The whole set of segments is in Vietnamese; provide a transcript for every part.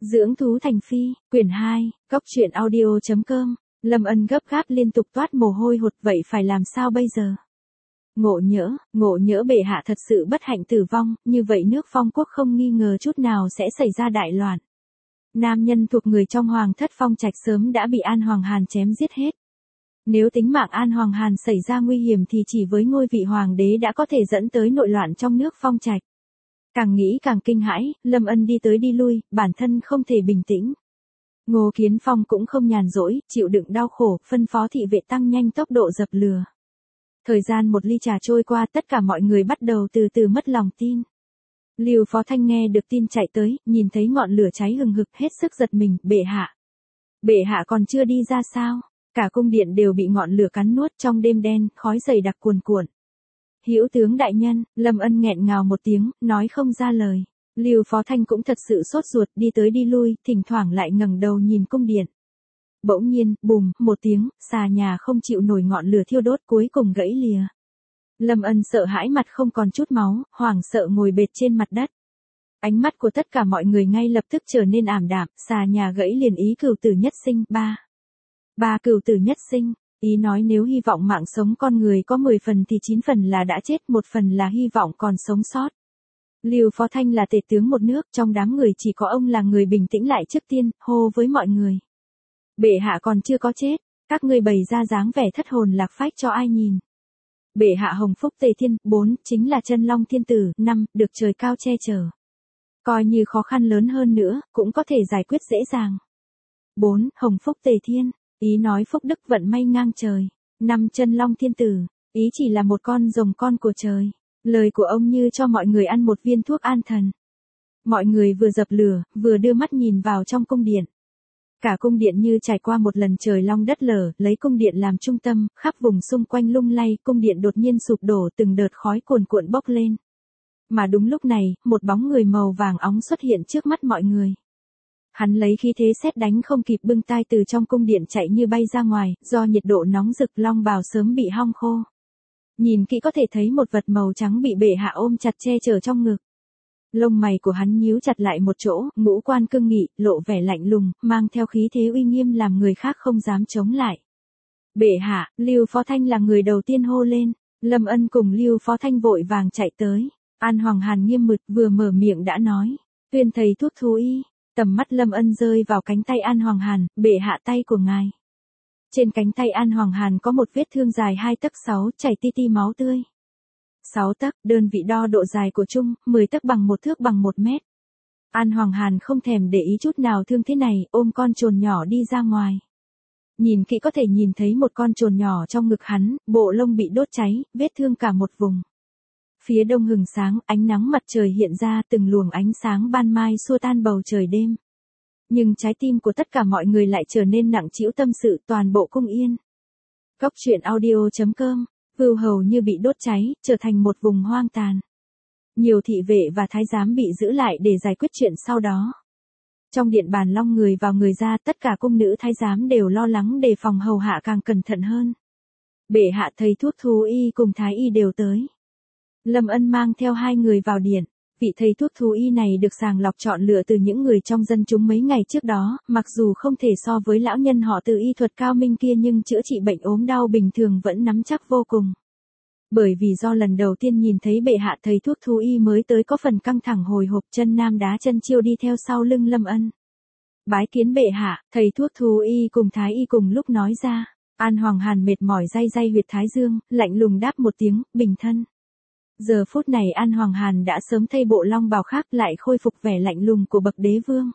Dưỡng thú thành phi, quyển 2, Cốc truyện audio.com. Lâm Ân gấp gáp liên tục toát mồ hôi hột, vậy phải làm sao bây giờ? Ngộ nhỡ bệ hạ thật sự bất hạnh tử vong, như vậy nước Phong quốc không nghi ngờ chút nào sẽ xảy ra đại loạn. Nam nhân thuộc người trong hoàng thất Phong Trạch sớm đã bị An Hoàng Hàn chém giết hết. Nếu tính mạng An Hoàng Hàn xảy ra nguy hiểm thì chỉ với ngôi vị hoàng đế đã có thể dẫn tới nội loạn trong nước Phong Trạch. Càng nghĩ càng kinh hãi, Lâm Ân đi tới đi lui, bản thân không thể bình tĩnh. Ngô Kiến Phong cũng không nhàn rỗi, chịu đựng đau khổ, phân phó thị vệ tăng nhanh tốc độ dập lửa. Thời gian một ly trà trôi qua, tất cả mọi người bắt đầu từ từ mất lòng tin. Lưu Phó Thanh nghe được tin chạy tới, nhìn thấy ngọn lửa cháy hừng hực, hết sức giật mình. Bệ hạ còn chưa đi ra sao? Cả cung điện đều bị ngọn lửa cắn nuốt, trong đêm đen, khói dày đặc cuồn cuộn. Hữu tướng đại nhân, Lâm Ân nghẹn ngào một tiếng, nói không ra lời. Lưu Phó Thanh cũng thật sự sốt ruột, đi tới đi lui, thỉnh thoảng lại ngẩng đầu nhìn cung điện. Bỗng nhiên, bùm, một tiếng, xà nhà không chịu nổi ngọn lửa thiêu đốt, cuối cùng gãy lìa. Lâm Ân sợ hãi mặt không còn chút máu, hoảng sợ ngồi bệt trên mặt đất. Ánh mắt của tất cả mọi người ngay lập tức trở nên ảm đạm, xà nhà gãy liền ý cửu tử nhất sinh, ba cửu tử nhất sinh. Ý nói nếu hy vọng mạng sống con người có 10 phần thì 9 phần là đã chết, 1 phần là hy vọng còn sống sót. Lưu Phó Thanh là tể tướng một nước, trong đám người chỉ có ông là người bình tĩnh lại trước tiên, hô với mọi người. Bệ hạ còn chưa có chết, các ngươi bày ra dáng vẻ thất hồn lạc phách cho ai nhìn. Bệ hạ hồng phúc tề thiên, 4, chính là chân long thiên tử, 5, được trời cao che chở. Coi như khó khăn lớn hơn nữa, cũng có thể giải quyết dễ dàng. 4, hồng phúc tề thiên. Ý nói phúc đức vận may ngang trời. 5, chân long thiên tử. Ý chỉ là một con rồng con của trời. Lời của ông như cho mọi người ăn một viên thuốc an thần. Mọi người vừa dập lửa, vừa đưa mắt nhìn vào trong cung điện. Cả cung điện như trải qua một lần trời long đất lở, lấy cung điện làm trung tâm, khắp vùng xung quanh lung lay, cung điện đột nhiên sụp đổ, từng đợt khói cuồn cuộn bốc lên. Mà đúng lúc này, một bóng người màu vàng óng xuất hiện trước mắt mọi người. Hắn lấy khí thế sét đánh không kịp bưng tai từ trong cung điện chạy như bay ra ngoài, do nhiệt độ nóng rực long bào sớm bị hong khô. Nhìn kỹ có thể thấy một vật màu trắng bị bệ hạ ôm chặt che chở trong ngực. Lông mày của hắn nhíu chặt lại một chỗ, ngũ quan cương nghị, lộ vẻ lạnh lùng, mang theo khí thế uy nghiêm làm người khác không dám chống lại. Bệ hạ, Lưu Phó Thanh là người đầu tiên hô lên. Lâm Ân cùng Lưu Phó Thanh vội vàng chạy tới. An Hoàng Hàn nghiêm mực vừa mở miệng đã nói. Tuyên thầy thuốc thú y. Tầm mắt Lâm Ân rơi vào cánh tay An Hoàng Hàn, bệ hạ tay của ngài. Trên cánh tay An Hoàng Hàn có một vết thương dài 2 tấc 6, chảy ti ti máu tươi. 6 tấc, đơn vị đo độ dài của chung, 10 tấc bằng 1 thước bằng 1 mét. An Hoàng Hàn không thèm để ý chút nào thương thế này, ôm con trồn nhỏ đi ra ngoài. Nhìn kỹ có thể nhìn thấy một con trồn nhỏ trong ngực hắn, bộ lông bị đốt cháy, vết thương cả một vùng. Phía đông hừng sáng, ánh nắng mặt trời hiện ra, từng luồng ánh sáng ban mai xua tan bầu trời đêm. Nhưng trái tim của tất cả mọi người lại trở nên nặng trĩu tâm sự, toàn bộ cung yên. Cốc truyện audio.com. Vưu hầu như bị đốt cháy, trở thành một vùng hoang tàn. Nhiều thị vệ và thái giám bị giữ lại để giải quyết chuyện sau đó. Trong điện bàn long người vào người ra, tất cả cung nữ thái giám đều lo lắng đề phòng hầu hạ càng cẩn thận hơn. Bệ hạ thầy thuốc thú y cùng thái y đều tới. Lâm Ân mang theo 2 người vào điện. Vị thầy thuốc thú y này được sàng lọc chọn lựa từ những người trong dân chúng mấy ngày trước đó, mặc dù không thể so với lão nhân họ Từ y thuật cao minh kia nhưng chữa trị bệnh ốm đau bình thường vẫn nắm chắc vô cùng. Bởi vì do lần đầu tiên nhìn thấy bệ hạ, thầy thuốc thú y mới tới có phần căng thẳng hồi hộp, chân nam đá chân chiêu đi theo sau lưng Lâm Ân. Bái kiến bệ hạ, thầy thuốc thú y cùng thái y cùng lúc nói ra. An Hoàng Hàn mệt mỏi day day huyệt thái dương, lạnh lùng đáp một tiếng, bình thân. Giờ phút này An Hoàng Hàn đã sớm thay bộ long bào khác, lại khôi phục vẻ lạnh lùng của bậc đế vương.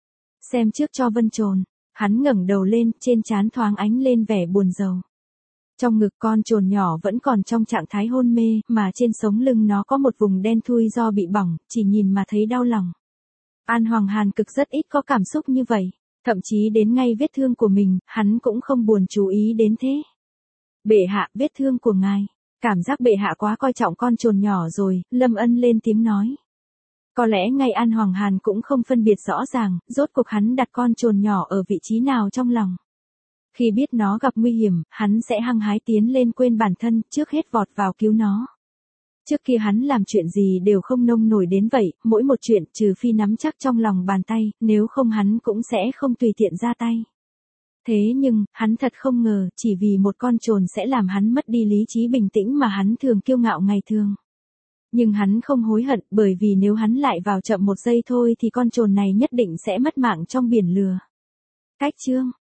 Xem trước cho vân trồn, hắn ngẩng đầu lên, trên trán thoáng ánh lên vẻ buồn rầu. Trong ngực con trồn nhỏ vẫn còn trong trạng thái hôn mê, mà trên sống lưng nó có một vùng đen thui do bị bỏng, chỉ nhìn mà thấy đau lòng. An Hoàng Hàn cực rất ít có cảm xúc như vậy, thậm chí đến ngay vết thương của mình, hắn cũng không buồn chú ý đến thế. Bệ hạ, vết thương của ngài. Cảm giác bệ hạ quá coi trọng con trồn nhỏ rồi, Lâm Ân lên tiếng nói. Có lẽ ngay An Hoàng Hàn cũng không phân biệt rõ ràng, rốt cuộc hắn đặt con trồn nhỏ ở vị trí nào trong lòng. Khi biết nó gặp nguy hiểm, hắn sẽ hăng hái tiến lên quên bản thân, trước hết vọt vào cứu nó. Trước kia hắn làm chuyện gì đều không nông nổi đến vậy, mỗi một chuyện trừ phi nắm chắc trong lòng bàn tay, nếu không hắn cũng sẽ không tùy tiện ra tay. Thế nhưng, hắn thật không ngờ, chỉ vì một con trồn sẽ làm hắn mất đi lý trí bình tĩnh mà hắn thường kiêu ngạo ngày thường. Nhưng hắn không hối hận, bởi vì nếu hắn lại vào chậm một giây thôi thì con trồn này nhất định sẽ mất mạng trong biển lửa. Cách chương